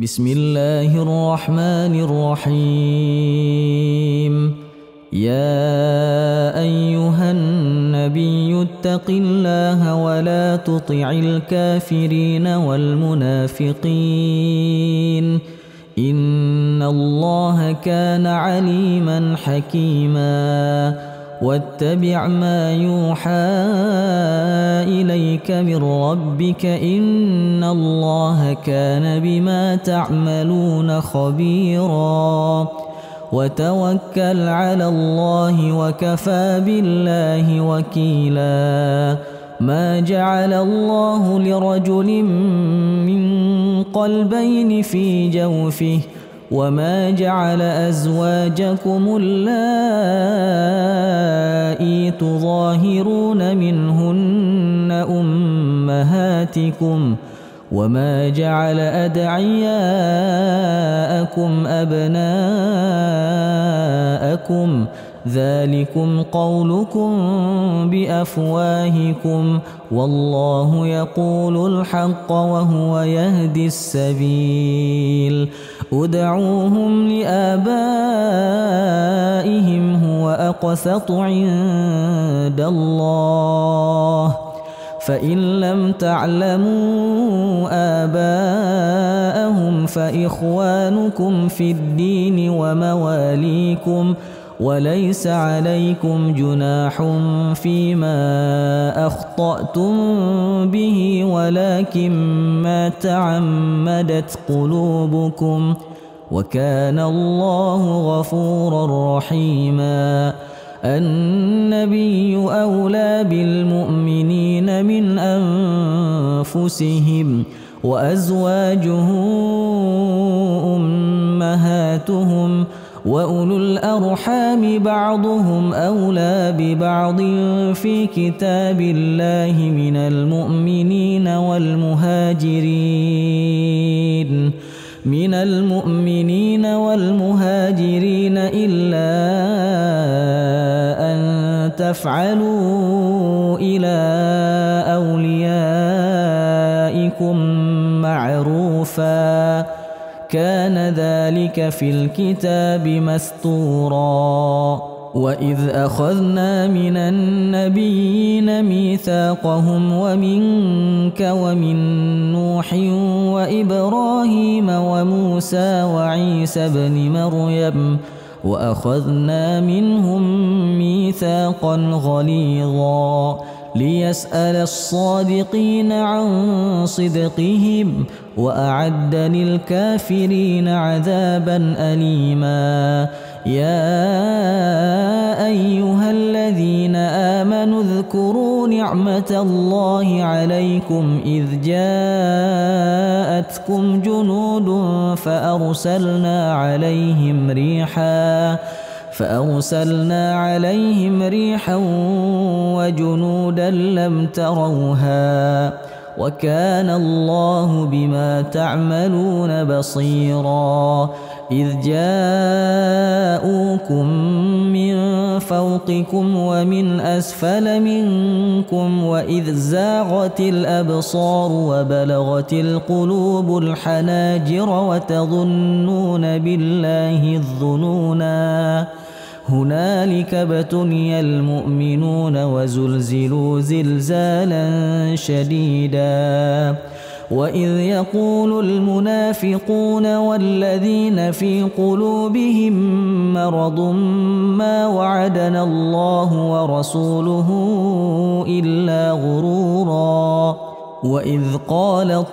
بسم الله الرحمن الرحيم. يا أيها النبي اتق الله ولا تطع الكافرين والمنافقين إن الله كان عليما حكيما. واتبع ما يوحى إليك من ربك إن الله كان بما تعملون خبيرا. وتوكل على الله وكفى بالله وكيلا. ما جعل الله لرجل من قلبين في جوفه وما جعل أزواجكم اللائي تظاهرون منهن أمهاتكم وما جعل أدعياءكم أبناءكم ذلكم قولكم بأفواهكم والله يقول الحق وهو يهدي السبيل. ادعوهم لآبائهم هو أقسط عند الله فإن لم تعلموا آباءهم فإخوانكم في الدين ومواليكم وليس عليكم جناح فيما أخطأتم به ولكن ما تعمدت قلوبكم وكان الله غفورا رحيما. النبي أولى بالمؤمنين من أنفسهم وأزواجه أمهاتهم وأولو الأرحام بعضهم أولى ببعض في كتاب الله من المؤمنين والمهاجرين إلا أن تفعلوا إلى أوليائكم معروفا كان ذلك في الكتاب مسطورا. وإذ أخذنا من النبيين ميثاقهم ومنك ومن نوح وإبراهيم وموسى وعيسى ابن مريم وأخذنا منهم ميثاقا غليظا ليسأل الصادقين عن صدقهم وأعد للكافرين عذابا أليما. يا أيها الذين آمنوا اذكروا نعمة الله عليكم إذ جاءتكم جنود فأرسلنا عليهم ريحا وجنودا لم تروها وكان الله بما تعملون بصيرا. إذ جاءوكم من فوقكم ومن أسفل منكم وإذ زاغت الأبصار وبلغت القلوب الحناجر وتظنون بالله الظنونا هنالك ابتلي المؤمنون وزلزلوا زلزالا شديدا. وإذ يقول المنافقون والذين في قلوبهم مرض ما وعدنا الله ورسوله إلا غرورا. وإذ قالت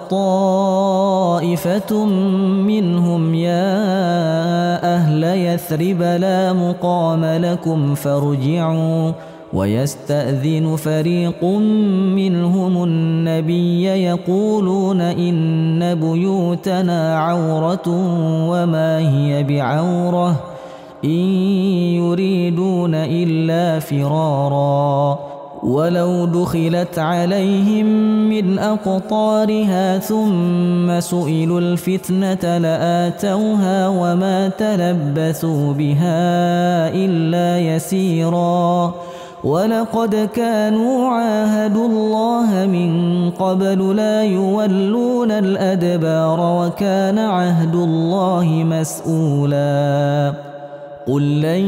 طائفة منهم يا أهل يثرب لا مقام لكم فارجعوا ويستأذن فريق منهم النبي يقولون إن بيوتنا عورة وما هي بعورة إن يريدون إلا فرارا. ولو دخلت عليهم من أقطارها ثم سئلوا الفتنة لآتوها وما تلبثوا بها إلا يسيرا. ولقد كانوا عاهدوا الله من قبل لا يولون الأدبار وكان عهد الله مسؤولا قل لن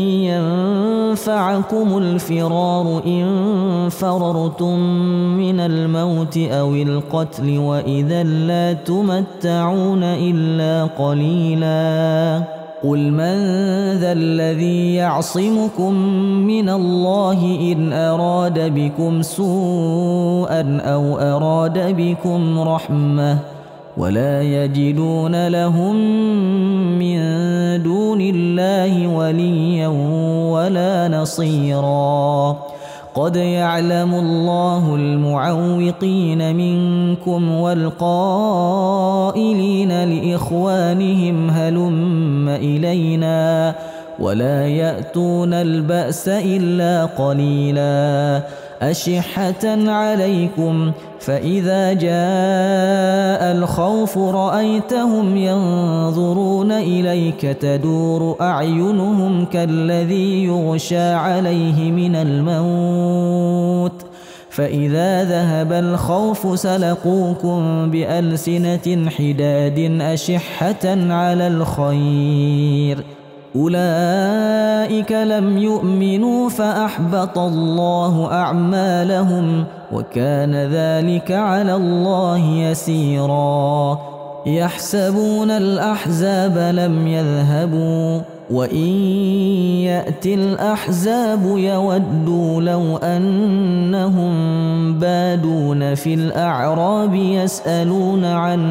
ينفعكم الفرار إن فررتم من الموت أو القتل وإذا لا تمتعون إلا قليلا قل من ذا الذي يعصمكم من الله إن أراد بكم سوءا أو أراد بكم رحمة ولا يجدون لهم من دون الله وليا ولا نصيرا قد يعلم الله المعوقين منكم والقائلين لإخوانهم هلم إلينا ولا يأتون البأس إلا قليلا أشحة عليكم فإذا جاء الخوف رأيتهم ينظرون إليك تدور أعينهم كالذي يغشى عليه من الموت فإذا ذهب الخوف سلقوكم بألسنة حداد أشحة على الخير أولئك لم يؤمنوا فأحبط الله أعمالهم وكان ذلك على الله يسيرا يحسبون الأحزاب لم يذهبوا وإن يأتي الأحزاب يودوا لو أنهم بادون في الأعراب يسألون عن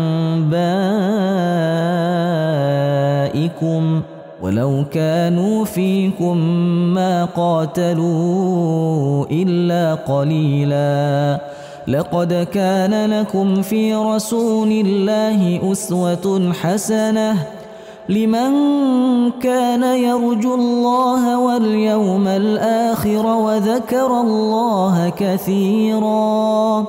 أنبائكم ولو كانوا فيكم ما قاتلوا إلا قليلا لقد كان لكم في رسول الله أسوة حسنة لمن كان يرجو الله واليوم الآخر وذكر الله كثيرا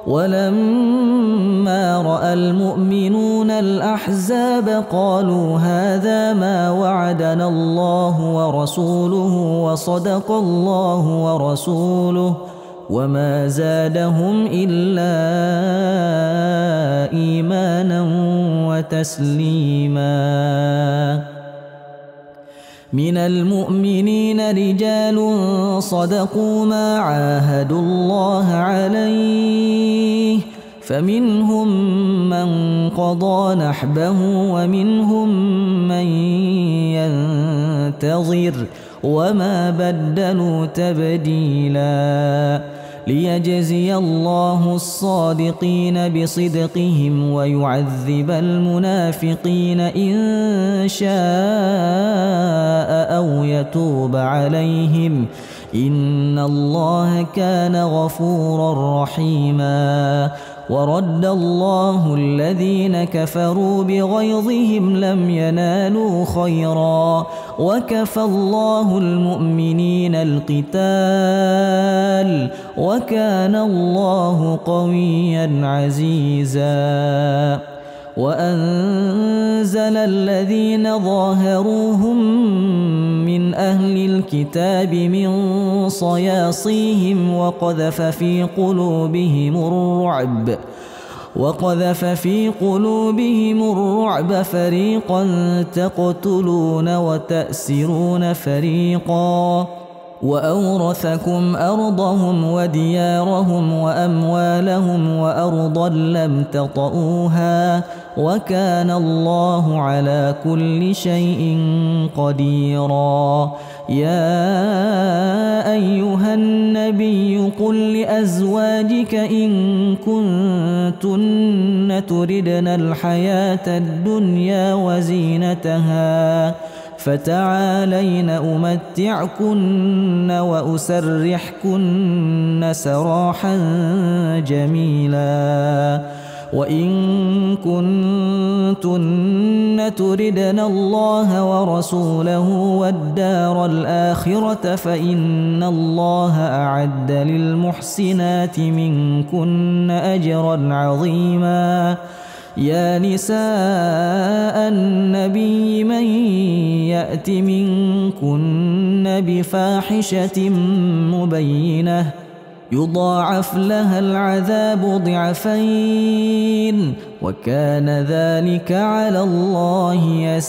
ولما رأى المؤمنون الأحزاب قالوا هذا ما وعدنا الله ورسوله وصدق الله ورسوله وما زادهم إلا إيمانا وتسليما من المؤمنين رجال صدقوا ما عاهدوا الله عليه فمنهم من قضى نحبه ومنهم من ينتظر وما بدلوا تبديلا ليجزي الله الصادقين بصدقهم ويعذب المنافقين إن شاء أو يتوب عليهم إن الله كان غفورا رحيما ورد الله الذين كفروا بغيظهم لم ينالوا خيرا وكفى الله المؤمنين القتال وكان الله قويا عزيزا وأنزل الذين ظاهروهم من أهل الكتاب من صياصيهم وقذف في قلوبهم الرعب فريقا تقتلون وتأسرون فريقا وأورثكم أرضهم وديارهم وأموالهم وأرضا لم تطئوها وكان الله على كل شيء قديرا يا أيها النبي قل لأزواجك إن كنتن تردن الحياة الدنيا وزينتها فتعالين أمتعكن وأسرحكن سراحا جميلا وإن كنتن تردن الله ورسوله والدار الآخرة فإن الله أعد للمحسنات منكن أجرا عظيما يا نساء النبي من يأت منكن بفاحشة مبينة يضاعف لها العذاب ضعفين وكان ذلك على الله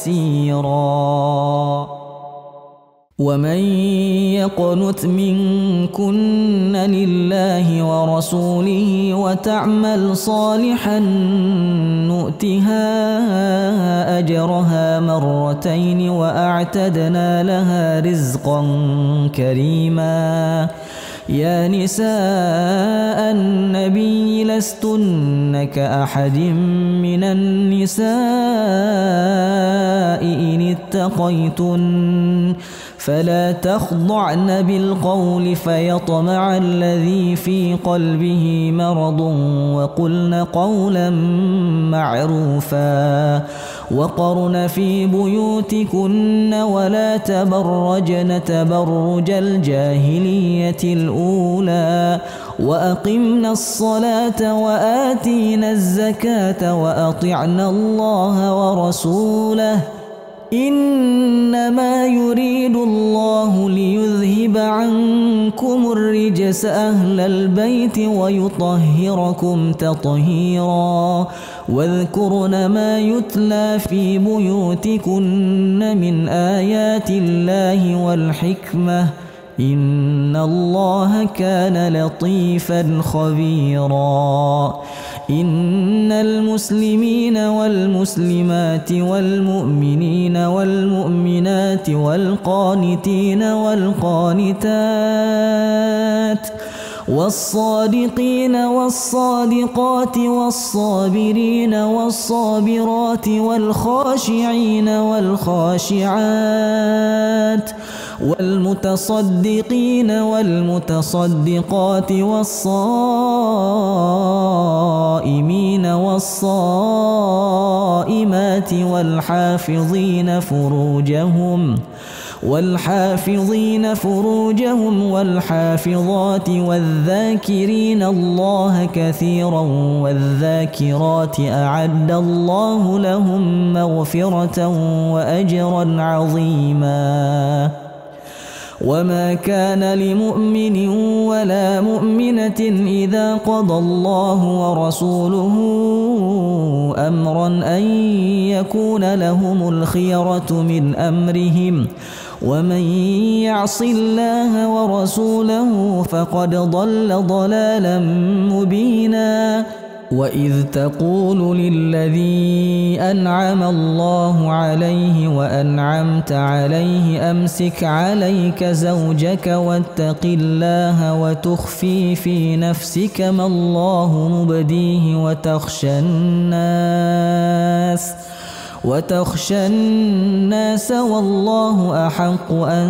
يسيرا. ومن يقنت منكن لله ورسوله وتعمل صالحا نؤتها أجرها مرتين وأعتدنا لها رزقا كريما. يا نساء النبي لستن كأحد من النساء إن اتقيتن فلا تخضعن بالقول فيطمع الذي في قلبه مرض وقلن قولا معروفا وقرن في بيوتكن ولا تبرجن تبرج الجاهلية الأولى وأقمنا الصلاة وآتينا الزكاة وأطعنا الله ورسوله إنما يريد الله ليذهب عنكم الرجس أهل البيت ويطهركم تطهيرا. واذكرن ما يتلى في بيوتكن من آيات الله والحكمة إن الله كان لطيفا خبيرا. إن المسلمين والمسلمات والمؤمنين والمؤمنات والقانتين والقانتات والصادقين والصادقات والصابرين والصابرات والخاشعين والخاشعات والمتصدقين والمتصدقات والصائمين والصائمات والحافظين فروجهم والحافظات والذاكرين الله كثيرا والذاكرات أعد الله لهم مغفرة وأجرا عظيما. وما كان لمؤمن ولا مؤمنة إذا قضى الله ورسوله أمرا أن يكون لهم الخيرة من أمرهم ومن يعص الله ورسوله فقد ضل ضلالا مبينا. وإذ تقول للذي أنعم الله عليه وأنعمت عليه أمسك عليك زوجك واتق الله وتخفي في نفسك ما الله مبديه وتخشى الناس والله أحق أن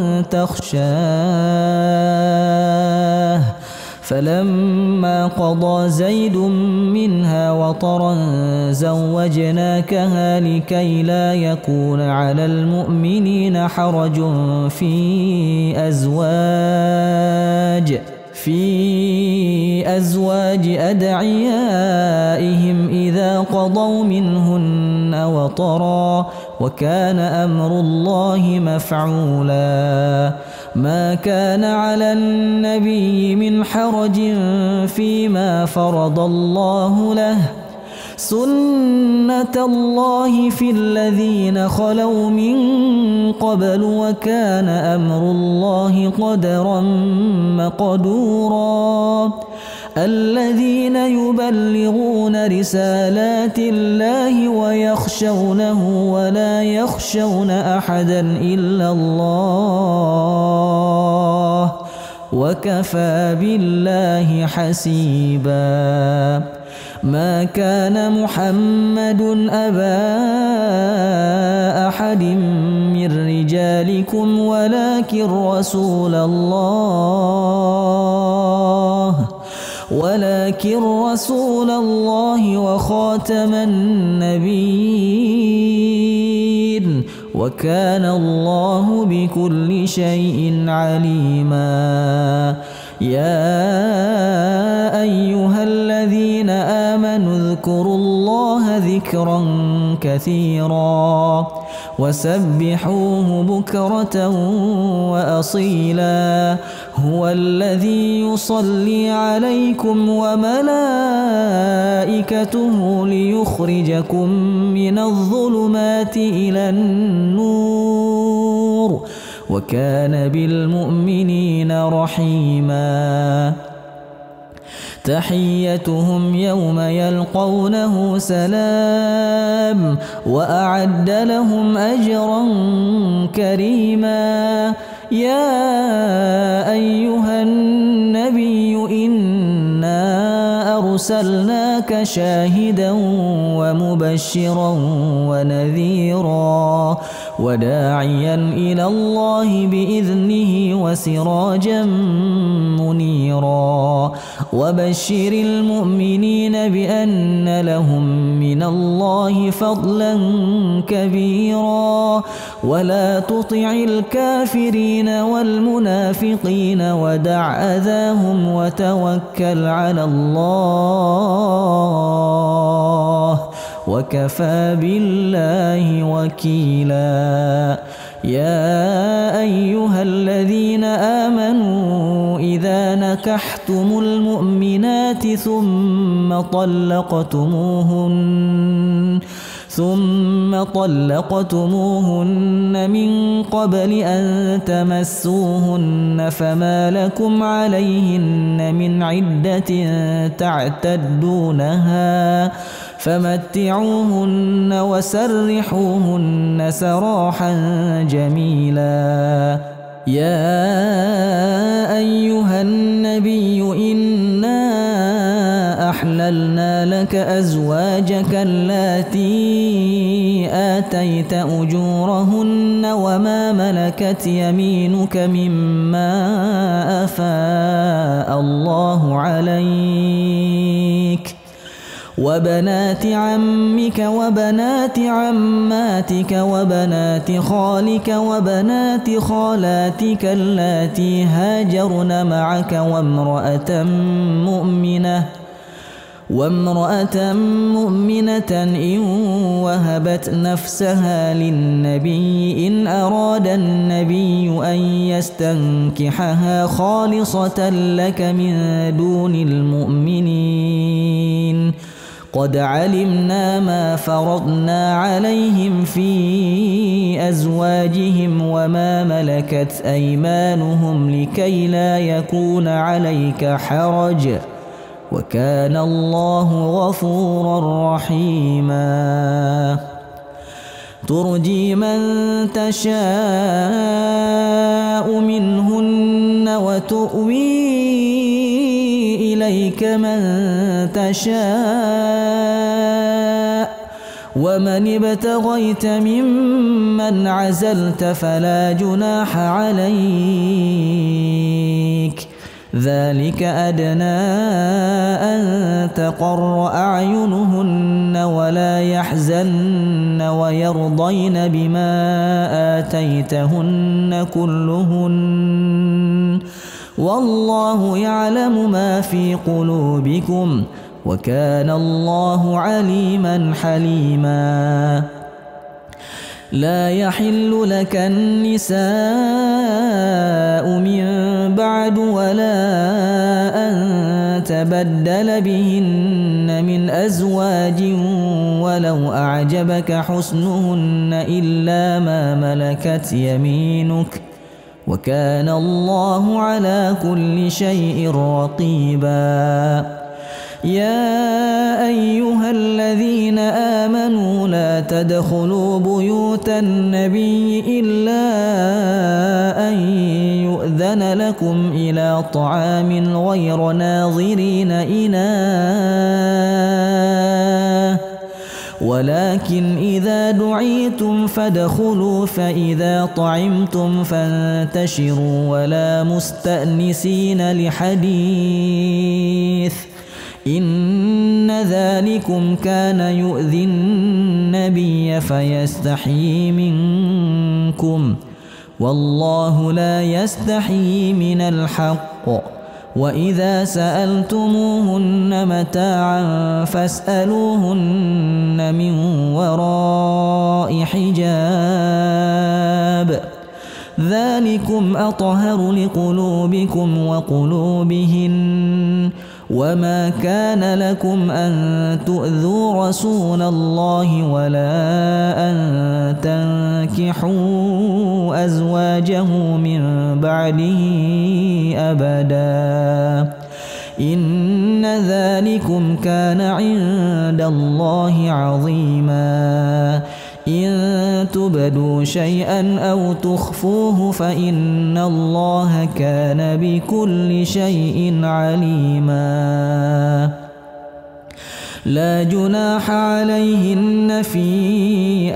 تخشاه. فلما قضى زيد منها وطرا زوجناكها لكي لا يكون على المؤمنين حرج في أزواج أدعيائهم إذا قضوا منهن وطرا وكان أمر الله مفعولا. ما كان على النبي من حرج فيما فرض الله له سنة الله في الذين خلوا من قبل وكان أمر الله قدرا مقدورا. الذين يبلغون رسالات الله ويخشونه ولا يخشون أحدا إلا الله وكفى بالله حسيبا. ما كان محمد أبا أحد من رجالكم ولكن رسول الله وخاتم النبيين وكان الله بكل شيء عليما. يا أيها الذين آمنوا اذكروا الله ذكرا كثيرا وسبحوه بكرة وأصيلا هو الذي يصلي عليكم وملائكته ليخرجكم من الظلمات إلى النور وكان بالمؤمنين رحيما تحيتهم يوم يلقونه سلام وأعد لهم أجرا كريما يا أيها النبي إنا أرسلناك شاهدا ومبشرا ونذيرا وداعيا إلى الله بإذنه وسراجا منيرا وبشر المؤمنين بأن لهم من الله فضلا كبيرا ولا تطع الكافرين والمنافقين ودع أذاهم وتوكل على الله وكفى بالله وكيلا يا أيها الذين آمنوا إذا نكحتم المؤمنات ثم طلقتموهن من قبل أن تمسوهن فما لكم عليهن من عدة تعتدونها فمتعوهن وسرحوهن سراحا جميلا يا أيها النبي إنا أحللنا لك أزواجك اللاتي آتيت أجورهن وما ملكت يمينك مما أفاء الله عليك وبنات عمك وبنات عماتك وبنات خالك وبنات خالاتك اللاتي هاجرن معك وامرأة مؤمنة إن وهبت نفسها للنبي إن أراد النبي أن يستنكحها خالصة لك من دون المؤمنين قد علمنا ما فرضنا عليهم في أزواجهم وما ملكت أيمانهم لكي لا يكون عليك حرج وكان الله غفورا رحيما ترجي من تشاء منهن وتؤوي إليك من تشاء ومن ابتغيت ممن عزلت فلا جناح عليك ذلك أدنى أن تقر أعينهن ولا يحزن ويرضين بما آتيتهن كلهن والله يعلم ما في قلوبكم وكان الله عليما حليما لا يحل لك النساء من بعد ولا أن تبدل بهن من أزواج ولو أعجبك حسنهن إلا ما ملكت يمينك وكان الله على كل شيء رقيبا يا أيها الذين آمنوا لا تدخلوا بيوت النبي إلا أن يؤذن لكم إلى طعام غير ناظرين إناه ولكن إذا دعيتم فادخلوا فإذا طعمتم فانتشروا ولا مستأنسين لحديث إن ذلكم كان يؤذي النبي فيستحيي منكم والله لا يستحيي من الحق وإذا سألتموهن متاعا فاسألوهن من وراء حجاب ذلكم أطهر لقلوبكم وقلوبهن وما كان لكم أن تؤذوا رسول الله ولا أن تنكحوا أزواجه من بعده أبدا إن ذلكم كان عند الله عظيما إن تبدوا شيئا أو تخفوه فإن الله كان بكل شيء عليما لا جناح عليهن في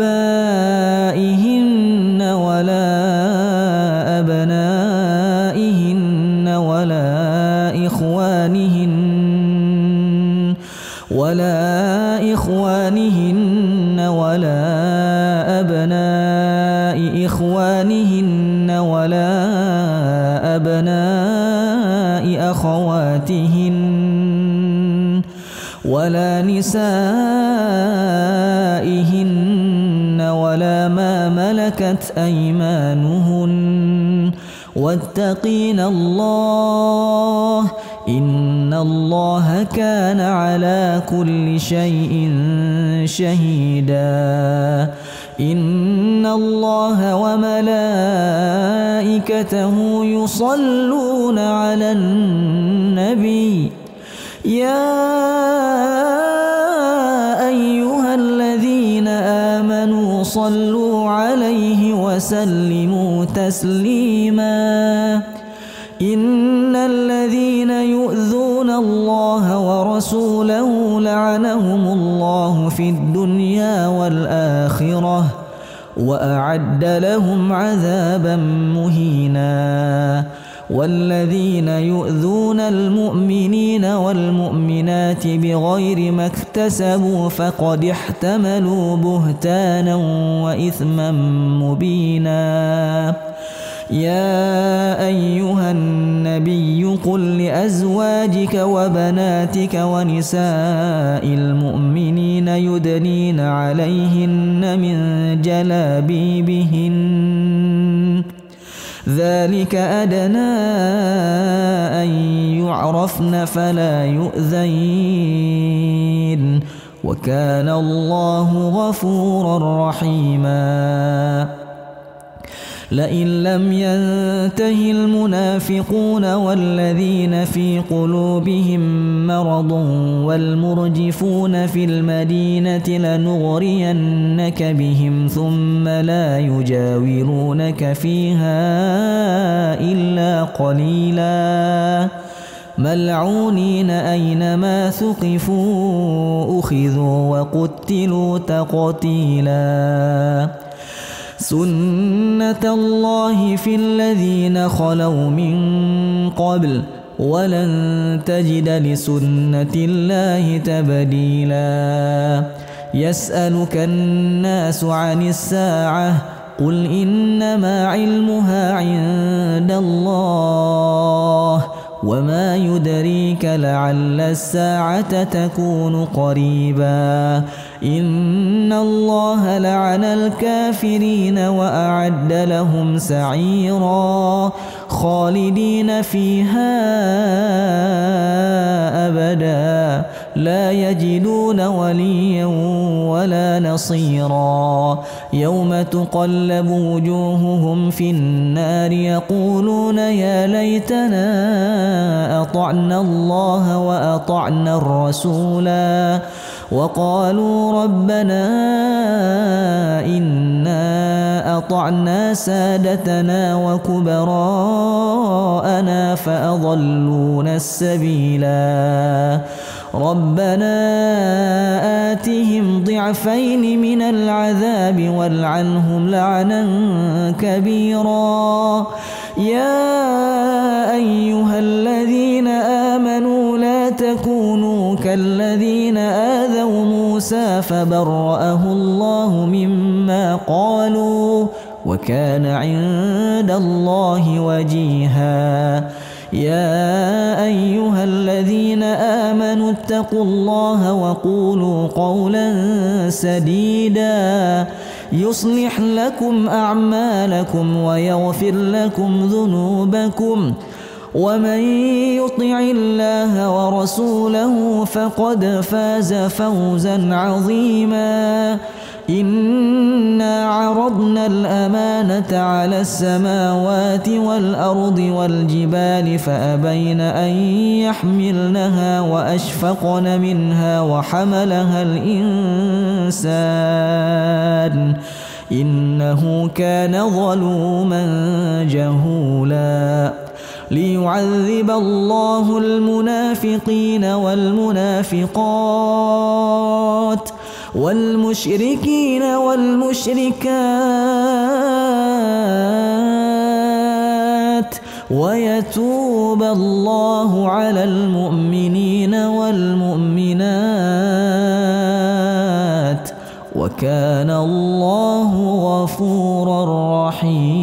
آبائهن ولا أبنائهن ولا إخوانهن ولا أبناء إخوانهن ولا أبناء أخواتهن ولا نسائهن ولا ما ملكت أيمانهن واتقين الله إن الله كان على كل شيء شهيدا إن الله وملائكته يصلون على النبي يا أيها الذين آمنوا صلوا عليه وسلموا تسليما إن الذين يؤذون الله ورسوله لعنهم الله في الدنيا والآخرة وأعد لهم عذابا مهينا والذين يؤذون المؤمنين والمؤمنات بغير ما اكتسبوا فقد احتملوا بهتانا وإثما مبينا يا أيها النبي قل لأزواجك وبناتك ونساء المؤمنين يدنين عليهن من جلابيبهن ذلك أدنى أن يعرفن فلا يؤذين وكان الله غفورا رحيما لئن لم ينته المنافقون والذين في قلوبهم مرض والمرجفون في المدينة لنغرينك بهم ثم لا يجاورونك فيها إلا قليلا ملعونين أينما ثقفوا أخذوا وقتلوا تقتيلا سنة الله في الذين خلوا من قبل ولن تجد لسنة الله تبديلا يسألك الناس عن الساعة قل إنما علمها عند الله وما يدريك لعل الساعة تكون قريبا إن الله لعن الكافرين وأعد لهم سعيرا خالدين فيها أبدا لا يجدون وليا ولا نصيرا يوم تقلب وجوههم في النار يقولون يا ليتنا أطعنا الله وأطعنا الرسولا وقالوا ربنا إنا أطعنا سادتنا وكبراءنا فأضلونا السبيلا ربنا آتهم ضعفين من العذاب والعنهم لعنا كبيرا يا أيها الذين آمنوا لا تكونوا كالذين آذوا موسى فبرأه الله مما قالوا وكان عند الله وجيها يا أيها الذين آمنوا اتقوا الله وقولوا قولا سديدا يصلح لكم أعمالكم ويغفر لكم ذنوبكم ومن يطع الله ورسوله فقد فاز فوزا عظيما إنا عرضنا الأمانة على السماوات والأرض والجبال فأبين أن يحملنها وأشفقن منها وحملها الإنسان إنه كان ظلوما جهولا ليعذب الله المنافقين والمنافقات والمشركين والمشركات ويتوب الله على المؤمنين والمؤمنات وكان الله غفورا رحيما.